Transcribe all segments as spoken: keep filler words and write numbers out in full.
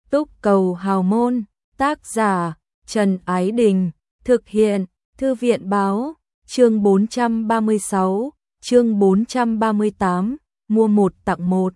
Túc Cầu Hào Môn, tác giả Trần Ái Đình, thực hiện Thư viện Báo, chương bốn trăm ba mươi sáu, chương bốn trăm ba mươi tám, mua một tặng một.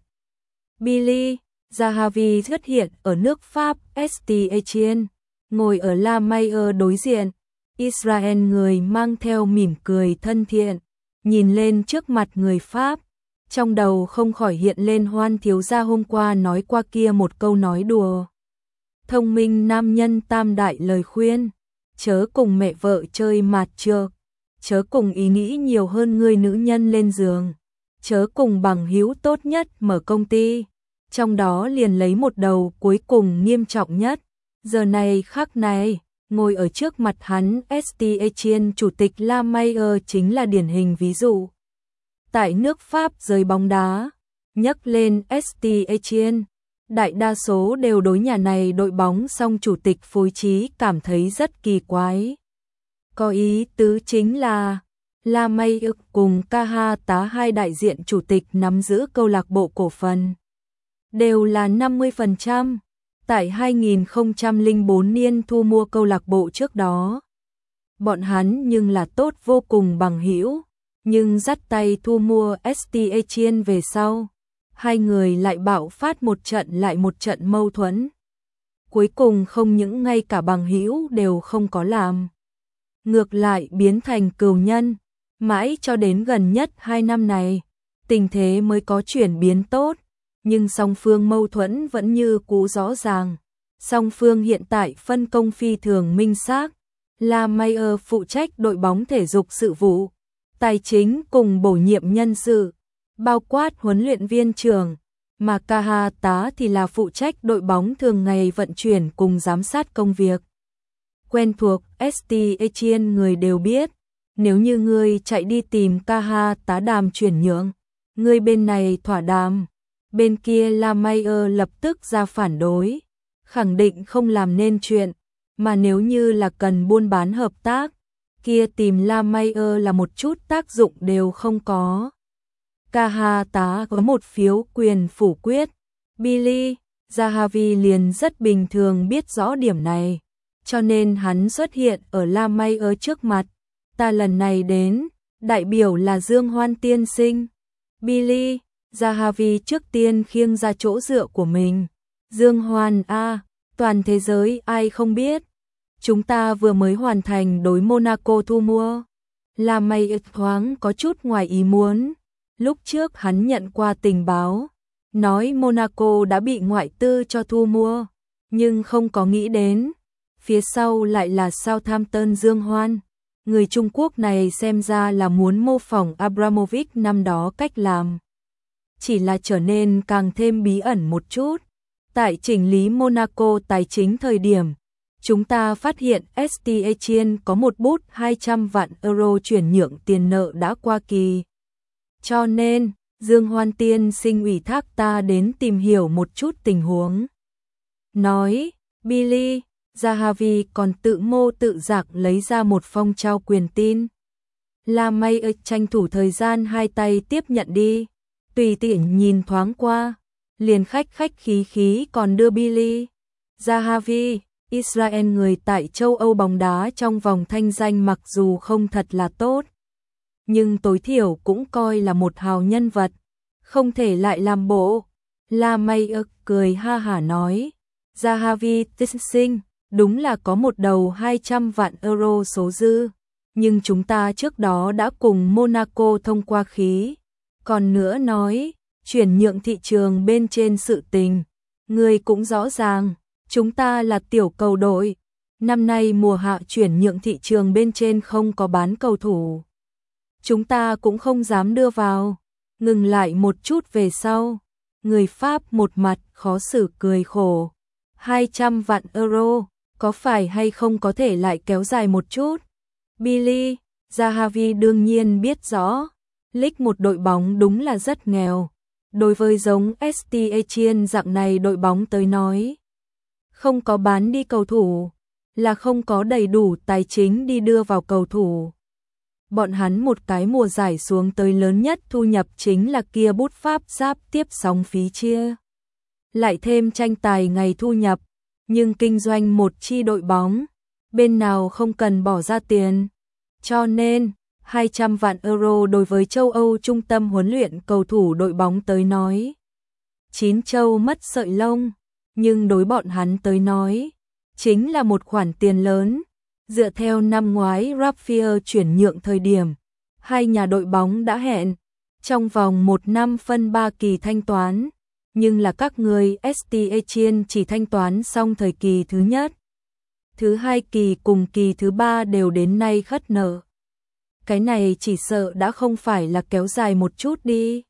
Billy Zahavi xuất hiện ở nước Pháp, St. Etienne, ngồi ở La Mayer đối diện. Israel người mang theo mỉm cười thân thiện, nhìn lên trước mặt người Pháp. Trong đầu không khỏi hiện lên Hoan thiếu gia hôm qua nói qua kia một câu nói đùa. Thông minh nam nhân tam đại lời khuyên, chớ cùng mẹ vợ chơi mạt trược, chớ cùng ý nghĩ nhiều hơn người nữ nhân lên giường, chớ cùng bằng hữu tốt nhất mở công ty, trong đó liền lấy một đầu cuối cùng nghiêm trọng nhất. Giờ này khắc này, ngồi ở trước mặt hắn St. Etienne chủ tịch La Mayer chính là điển hình ví dụ. Tại nước Pháp giới bóng đá, nhắc lên St. Etienne, đại đa số đều đối nhà này đội bóng song chủ tịch phối trí cảm thấy rất kỳ quái. Có ý tứ chính là La Mayer cùng ca ha tá hai đại diện chủ tịch nắm giữ câu lạc bộ cổ phần đều là năm mươi phần trăm. Tại hai nghìn không trăm lẻ bốn niên thu mua câu lạc bộ trước đó, bọn hắn nhưng là tốt vô cùng bằng hữu, nhưng dắt tay thu mua St. Etienne về sau, hai người lại bạo phát một trận lại một trận mâu thuẫn. Cuối cùng không những ngay cả bằng hữu đều không có làm, ngược lại biến thành cừu nhân, mãi cho đến gần nhất hai năm này, tình thế mới có chuyển biến tốt. Nhưng song phương mâu thuẫn vẫn như cũ rõ ràng. Song phương hiện tại phân công phi thường minh xác. La Mayer phụ trách đội bóng thể dục sự vụ, tài chính cùng bổ nhiệm nhân sự, bao quát huấn luyện viên trưởng, mà ca ha tá thì là phụ trách đội bóng thường ngày vận chuyển cùng giám sát công việc. Quen thuộc St. Etienne người đều biết, nếu như ngươi chạy đi tìm ca ha tá đàm chuyển nhượng, ngươi bên này thỏa đàm, bên kia La Mayer lập tức ra phản đối, khẳng định không làm nên chuyện, mà nếu như là cần buôn bán hợp tác, kia tìm La Mayer là một chút tác dụng đều không có. ca ha tá có một phiếu quyền phủ quyết, Billy Zahavi liền rất bình thường biết rõ điểm này, cho nên hắn xuất hiện ở La Mayer trước mặt. Ta lần này đến, đại biểu là Dương Hoan tiên sinh. Billy Zahavi trước tiên khiêng ra chỗ dựa của mình. Dương Hoan a, toàn thế giới ai không biết. Chúng ta vừa mới hoàn thành đối Monaco thu mua. La Mayer thoáng có chút ngoài ý muốn. Lúc trước hắn nhận qua tình báo, nói Monaco đã bị ngoại tư cho thu mua, nhưng không có nghĩ đến, phía sau lại là Southampton Dương Hoan. Người Trung Quốc này xem ra là muốn mô phỏng Abramovich năm đó cách làm, chỉ là trở nên càng thêm bí ẩn một chút. Tại chỉnh lý Monaco tài chính thời điểm, chúng ta phát hiện St. Etienne có một bút hai trăm vạn euro chuyển nhượng tiền nợ đã qua kỳ. Cho nên, Dương Hoan tiên sinh ủy thác ta đến tìm hiểu một chút tình huống. Nói, Billy Zahavi còn tự mô tự giạc lấy ra một phong trao quyền tin. La Mayer tranh thủ thời gian hai tay tiếp nhận đi, tùy tiện nhìn thoáng qua, liền khách khách khí khí còn đưa Billy Zahavi, Israel người tại châu Âu bóng đá trong vòng thanh danh mặc dù không thật là tốt, nhưng tối thiểu cũng coi là một hào nhân vật, không thể lại làm bộ. La Mayer cười ha hả nói, Zahavi tiên sinh, đúng là có một đầu hai trăm vạn euro số dư, nhưng chúng ta trước đó đã cùng Monaco thông qua khí. Còn nữa nói, chuyển nhượng thị trường bên trên sự tình, người cũng rõ ràng, chúng ta là tiểu cầu đội, năm nay mùa hạ chuyển nhượng thị trường bên trên không có bán cầu thủ, chúng ta cũng không dám đưa vào. Ngừng lại một chút về sau, người Pháp một mặt khó xử cười khổ, hai trăm vạn euro, có phải hay không có thể lại kéo dài một chút? Billy Zahavi đương nhiên biết rõ, Ligue một đội bóng đúng là rất nghèo. Đối với giống St. Etienne dạng này đội bóng tới nói, không có bán đi cầu thủ, là không có đầy đủ tài chính đi đưa vào cầu thủ. Bọn hắn một cái mùa giải xuống tới lớn nhất thu nhập chính là kia bút pháp giáp tiếp sóng phí chia. lại thêm tranh tài ngày thu nhập, nhưng kinh doanh một chi đội bóng, bên nào không cần bỏ ra tiền. Cho nên, hai trăm vạn euro đối với châu Âu trung tâm huấn luyện cầu thủ đội bóng tới nói. Chín châu mất sợi lông, nhưng đối bọn hắn tới nói, chính là một khoản tiền lớn. Dựa theo năm ngoái Rafael chuyển nhượng thời điểm, hai nhà đội bóng đã hẹn, trong vòng một năm phân ba kỳ thanh toán, nhưng là các người ét tê Etienne chỉ thanh toán xong thời kỳ thứ nhất. Thứ hai kỳ cùng kỳ thứ ba đều đến nay khất nợ. Cái này chỉ sợ đã không phải là kéo dài một chút đi.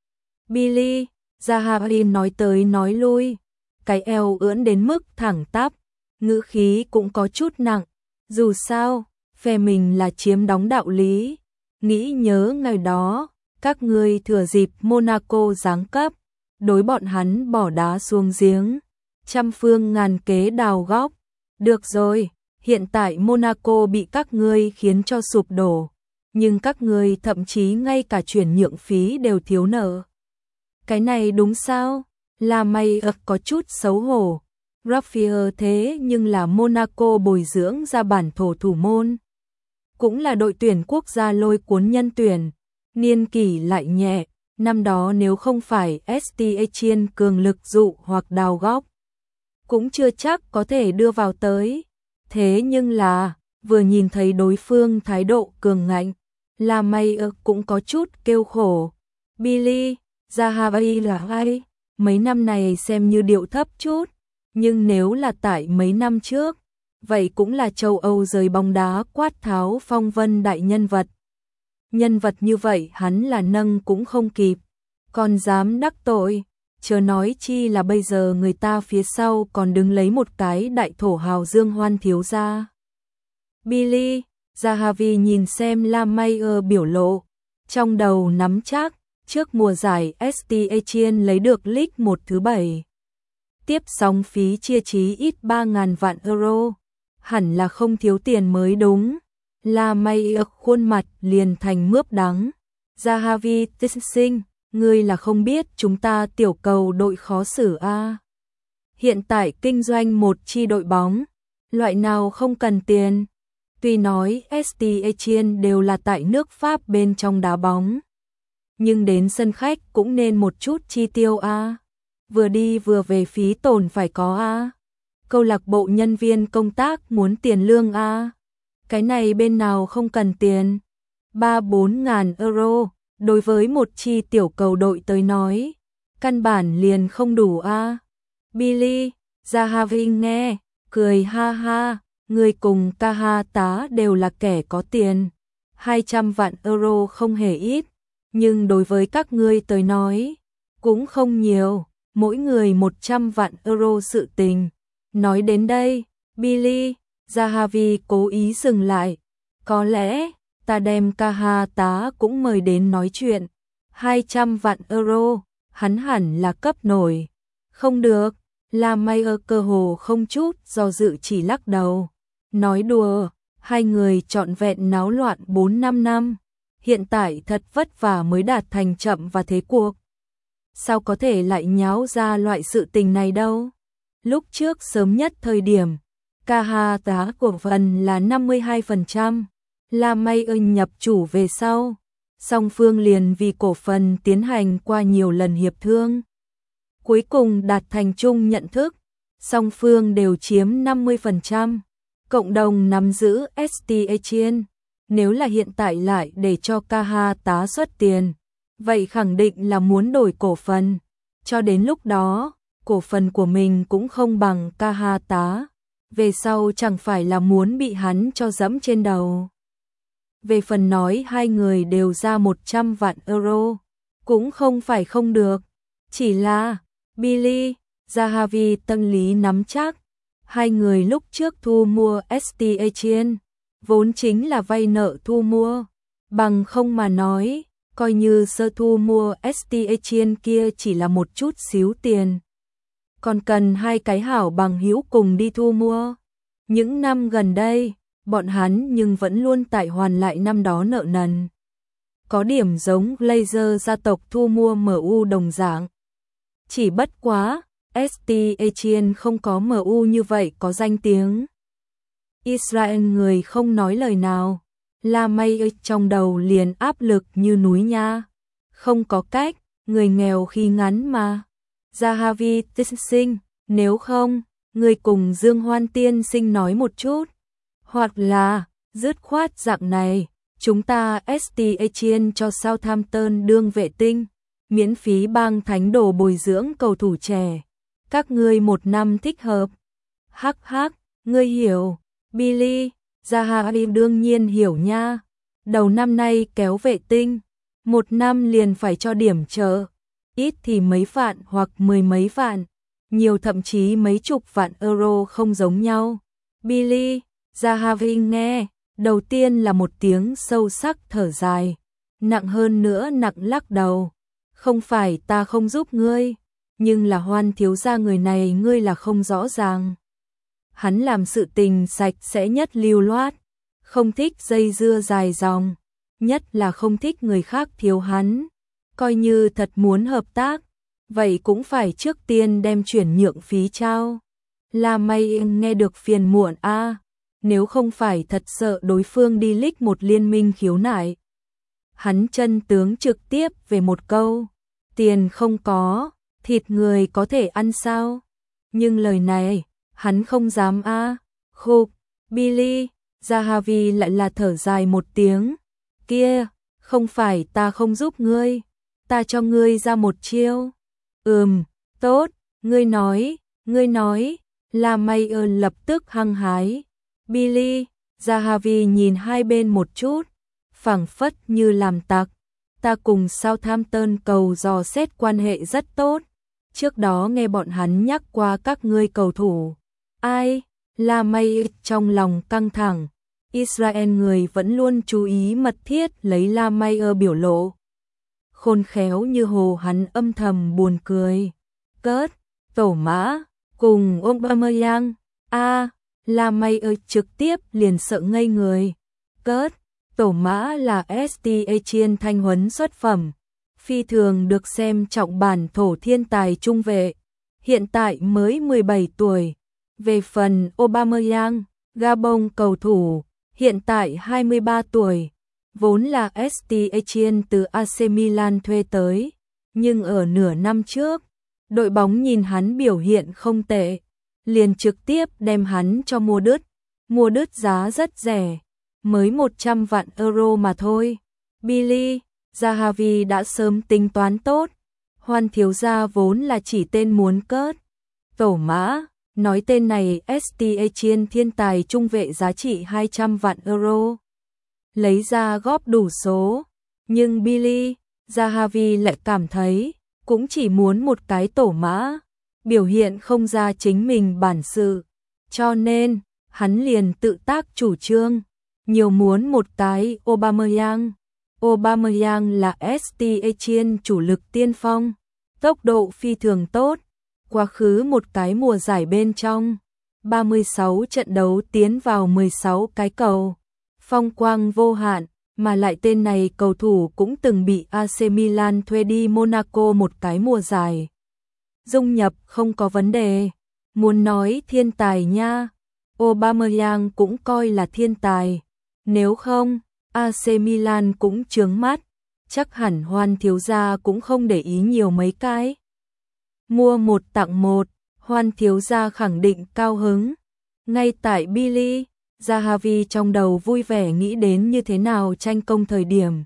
Billy, Zahavi nói tới nói lui, cái eo ưỡn đến mức thẳng tắp, ngữ khí cũng có chút nặng. Dù sao, phe mình là chiếm đóng đạo lý. Nghĩ nhớ ngày đó, các ngươi thừa dịp Monaco giáng cấp, đối bọn hắn bỏ đá xuống giếng, trăm phương ngàn kế đào góc. Được rồi, hiện tại Monaco bị các ngươi khiến cho sụp đổ, nhưng các ngươi thậm chí ngay cả chuyển nhượng phí đều thiếu nợ. Cái này đúng sao? Là mày ực có chút xấu hổ. Rafael thế nhưng là Monaco bồi dưỡng ra bản thổ thủ môn. Cũng là đội tuyển quốc gia lôi cuốn nhân tuyển. Niên kỷ lại nhẹ, năm đó nếu không phải ét tê Etienne cường lực dụ hoặc đào góc, cũng chưa chắc có thể đưa vào tới. Thế nhưng là, vừa nhìn thấy đối phương thái độ cường ngạnh, là mày ực cũng có chút kêu khổ. Billy, Zahavi là ai? Mấy năm này xem như điệu thấp chút. Nhưng nếu là tại mấy năm trước, vậy cũng là châu Âu giới bóng đá quát tháo phong vân đại nhân vật. Nhân vật như vậy hắn là nâng cũng không kịp, còn dám đắc tội, chớ nói chi là bây giờ người ta phía sau còn đứng lấy một cái đại thổ hào Dương Hoan thiếu gia. Billy, Zahavi nhìn xem La Mayer biểu lộ, trong đầu nắm chắc, trước mùa giải ét tê Etienne lấy được League một thứ bảy. Tiếp sóng phí chia chí ít ba ngàn vạn euro, hẳn là không thiếu tiền mới đúng. La Mayer khuôn mặt liền thành mướp đắng. Zahavi sinh, ngươi là không biết chúng ta tiểu cầu đội khó xử a. À. Hiện tại kinh doanh một chi đội bóng, loại nào không cần tiền. Tuy nói ét tê Etienne đều là tại nước Pháp bên trong đá bóng, nhưng đến sân khách cũng nên một chút chi tiêu a. À. Vừa đi vừa về phí tổn phải có a. À. Câu lạc bộ nhân viên công tác muốn tiền lương a. À. Cái này bên nào không cần tiền. ba bốn ngàn euro, đối với một chi tiểu cầu đội tới nói, căn bản liền không đủ a. À. Billy, Zahavi nghe, cười ha ha, người cùng Caha tá đều là kẻ có tiền. hai trăm vạn euro không hề ít, nhưng đối với các ngươi tới nói, cũng không nhiều. Mỗi người một trăm vạn euro sự tình. Nói đến đây, Billy, Zahavi cố ý dừng lại. Có lẽ, ta đem Caha tá cũng mời đến nói chuyện. hai trăm vạn euro, hắn hẳn là cấp nổi. Không được, La Mayer cơ hồ không chút do dự chỉ lắc đầu. Nói đùa, hai người trọn vẹn náo loạn bốn năm năm. Hiện tại thật vất vả mới đạt thành chậm và thế cuộc. Sao có thể lại nháo ra loại sự tình này đâu? Lúc trước sớm nhất thời điểm, Caha tá cổ phần là năm mươi hai phần trăm, La Mayer nhập chủ về sau, song phương liền vì cổ phần tiến hành qua nhiều lần hiệp thương. Cuối cùng đạt thành chung nhận thức, song phương đều chiếm năm mươi phần trăm, cộng đồng nắm giữ ét tê Etienne. Nếu là hiện tại lại để cho Caha tá xuất tiền, vậy khẳng định là muốn đổi cổ phần. Cho đến lúc đó, cổ phần của mình cũng không bằng Caha tá. Về sau chẳng phải là muốn bị hắn cho dẫm trên đầu. Về phần nói hai người đều ra một trăm vạn euro, cũng không phải không được. Chỉ là, Billy, Zahavi tâm lý nắm chắc. Hai người lúc trước thu mua ét tê Etienne, vốn chính là vay nợ thu mua. Bằng không mà nói, coi như sơ thu mua ét tê Etienne kia chỉ là một chút xíu tiền. Còn cần hai cái hảo bằng hữu cùng đi thu mua. Những năm gần đây, bọn hắn nhưng vẫn luôn tại hoàn lại năm đó nợ nần. Có điểm giống Glazer gia tộc thu mua em u đồng dạng. Chỉ bất quá, ét tê Etienne không có em u như vậy có danh tiếng. Israel người không nói lời nào. La May ơi, trong đầu liền áp lực như núi nha. Không có cách, người nghèo khi ngắn mà. Zahavi tiên sinh, nếu không, người cùng Dương Hoan tiên sinh nói một chút. Hoặc là, dứt khoát dạng này, chúng ta ét tê Etienne cho Southampton đương vệ tinh, miễn phí bang thánh đồ bồi dưỡng cầu thủ trẻ. Các ngươi một năm thích hợp. Hắc hắc, ngươi hiểu. Billy, Zahavi đương nhiên hiểu nha. Đầu năm nay kéo vệ tinh, một năm liền phải cho điểm trợ. Ít thì mấy vạn hoặc mười mấy vạn, nhiều thậm chí mấy chục vạn euro không giống nhau. Billy, Zahavi nghe, đầu tiên là một tiếng sâu sắc thở dài, nặng hơn nữa nặng lắc đầu. Không phải ta không giúp ngươi, nhưng là Hoan thiếu gia người này ngươi là không rõ ràng. Hắn làm sự tình sạch sẽ nhất lưu loát, không thích dây dưa dài dòng, nhất là không thích người khác thiếu hắn. Coi như thật muốn hợp tác, vậy cũng phải trước tiên đem chuyển nhượng phí trao. La May nghe được phiền muộn a, à, nếu không phải thật sợ đối phương đi lích một liên minh khiếu nại. Hắn chân tướng trực tiếp về một câu, tiền không có, thịt người có thể ăn sao? Nhưng lời này, hắn không dám a. À. Khục, Billy, Zahavi lại là thở dài một tiếng. Kia, không phải ta không giúp ngươi, ta cho ngươi ra một chiêu. Ừm, tốt, ngươi nói, ngươi nói. La Mayer lập tức hăng hái. Billy, Zahavi nhìn hai bên một chút, phảng phất như làm tặc. Ta cùng Southampton cầu dò xét quan hệ rất tốt. Trước đó nghe bọn hắn nhắc qua các ngươi cầu thủ. Ai? La Mayer trong lòng căng thẳng. Israel người vẫn luôn chú ý mật thiết lấy La Mayer biểu lộ. Khôn khéo như hồ hắn âm thầm buồn cười. Cớt, tổ mã, cùng Aubameyang. A, La Mayer trực tiếp liền sợ ngây người. Cớt, tổ mã là ét tê Etienne thanh huấn xuất phẩm, phi thường được xem trọng bản thổ thiên tài trung vệ, hiện tại mới mười bảy tuổi. Về phần Aubameyang, Gabon cầu thủ, hiện tại hai mươi ba tuổi, vốn là ét tê Etienne từ a xê Milan thuê tới, nhưng ở nửa năm trước, đội bóng nhìn hắn biểu hiện không tệ, liền trực tiếp đem hắn cho mua đứt, mua đứt giá rất rẻ, mới một trăm vạn euro mà thôi. Billy, Zahavi đã sớm tính toán tốt, Hoan thiếu gia vốn là chỉ tên muốn cớt. Tổ mã, nói tên này ét tê Etienne thiên tài trung vệ giá trị hai trăm vạn euro. Lấy ra góp đủ số, nhưng Billy, Zahavi lại cảm thấy, cũng chỉ muốn một cái tổ mã, biểu hiện không ra chính mình bản sự. Cho nên, hắn liền tự tác chủ trương, nhiều muốn một cái Aubameyang. Aubameyang là ét tê Etienne chủ lực tiên phong, tốc độ phi thường tốt, quá khứ một cái mùa giải bên trong, ba mươi sáu trận đấu tiến vào mười sáu cái cầu, phong quang vô hạn, mà lại tên này cầu thủ cũng từng bị a xê Milan thuê đi Monaco một cái mùa giải. Dung nhập không có vấn đề, muốn nói thiên tài nha, Aubameyang cũng coi là thiên tài, nếu không, a xê Milan cũng chướng mắt, chắc hẳn Hoan thiếu gia cũng không để ý nhiều mấy cái. Mua một tặng một, Hoan thiếu gia khẳng định cao hứng. Ngay tại Billy, Zahavi trong đầu vui vẻ nghĩ đến như thế nào tranh công thời điểm.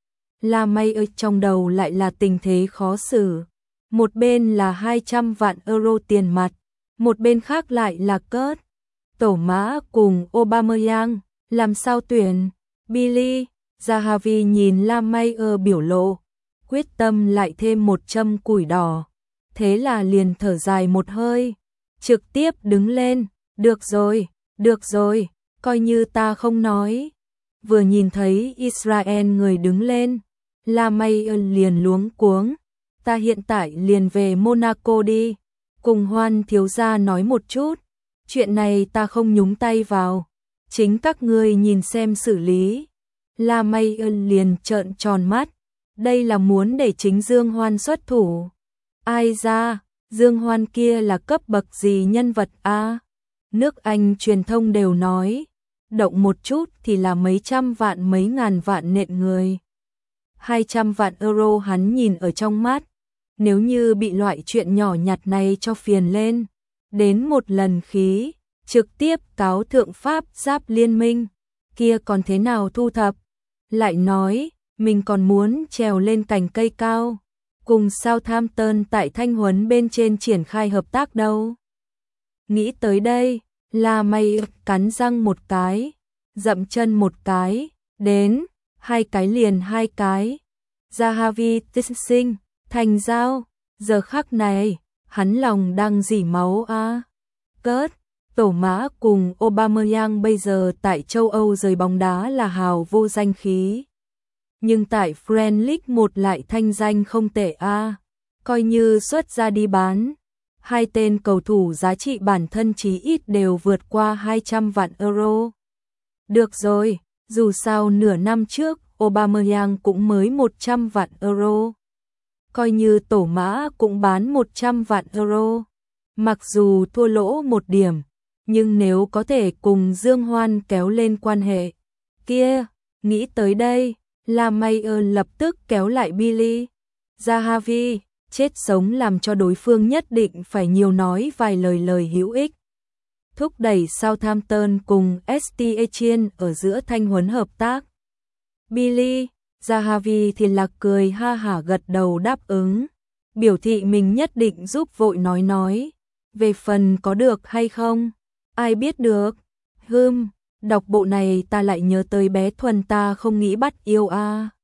La Mayer trong đầu lại là tình thế khó xử. Một bên là hai trăm vạn euro tiền mặt, một bên khác lại là cớt. Tổ mã cùng Aubameyang, làm sao tuyển? Billy, Zahavi nhìn La Mayer biểu lộ, quyết tâm lại thêm một châm củi đỏ. Thế là liền thở dài một hơi, trực tiếp đứng lên, được rồi, được rồi, coi như ta không nói. Vừa nhìn thấy Israel người đứng lên, La Mayer liền luống cuống, ta hiện tại liền về Monaco đi, cùng Hoan thiếu gia nói một chút, chuyện này ta không nhúng tay vào, chính các ngươi nhìn xem xử lý. La Mayer liền trợn tròn mắt, đây là muốn để chính Dương Hoan xuất thủ. Ai ra, Dương Hoan kia là cấp bậc gì nhân vật a? Nước Anh truyền thông đều nói, động một chút thì là mấy trăm vạn mấy ngàn vạn nện người. hai trăm vạn euro hắn nhìn ở trong mắt, nếu như bị loại chuyện nhỏ nhặt này cho phiền lên, đến một lần khí, trực tiếp cáo thượng Pháp Giáp Liên minh, kia còn thế nào thu thập? Lại nói, mình còn muốn trèo lên cành cây cao, cùng Southampton tại Thanh Huấn bên trên triển khai hợp tác đâu. Nghĩ tới đây, La May cắn răng một cái, dậm chân một cái, đến, hai cái liền hai cái. Zahavi sinh, thành giao, giờ khắc này, hắn lòng đang dỉ máu a. Cớt, Tổ Mã cùng Aubameyang bây giờ tại châu Âu rời bóng đá là hào vô danh khí. Nhưng tại Premier League một lại thanh danh không tệ a, coi như xuất ra đi bán. Hai tên cầu thủ giá trị bản thân chí ít đều vượt qua hai trăm vạn euro. Được rồi, dù sao nửa năm trước Aubameyang cũng mới một trăm vạn euro. Coi như Tổ Mã cũng bán một trăm vạn euro. Mặc dù thua lỗ một điểm, nhưng nếu có thể cùng Dương Hoan kéo lên quan hệ, kia, nghĩ tới đây, La Mayer lập tức kéo lại Billy. Zahavi, chết sống làm cho đối phương nhất định phải nhiều nói vài lời lời hữu ích. Thúc đẩy Southampton cùng ét tê Etienne ở giữa Thanh Huấn hợp tác. Billy, Zahavi thì lạc cười ha hả gật đầu đáp ứng, biểu thị mình nhất định giúp vội nói nói. Về phần có được hay không, ai biết được. Hừm, đọc bộ này ta lại nhớ tới bé Thuần ta không nghĩ bắt yêu a.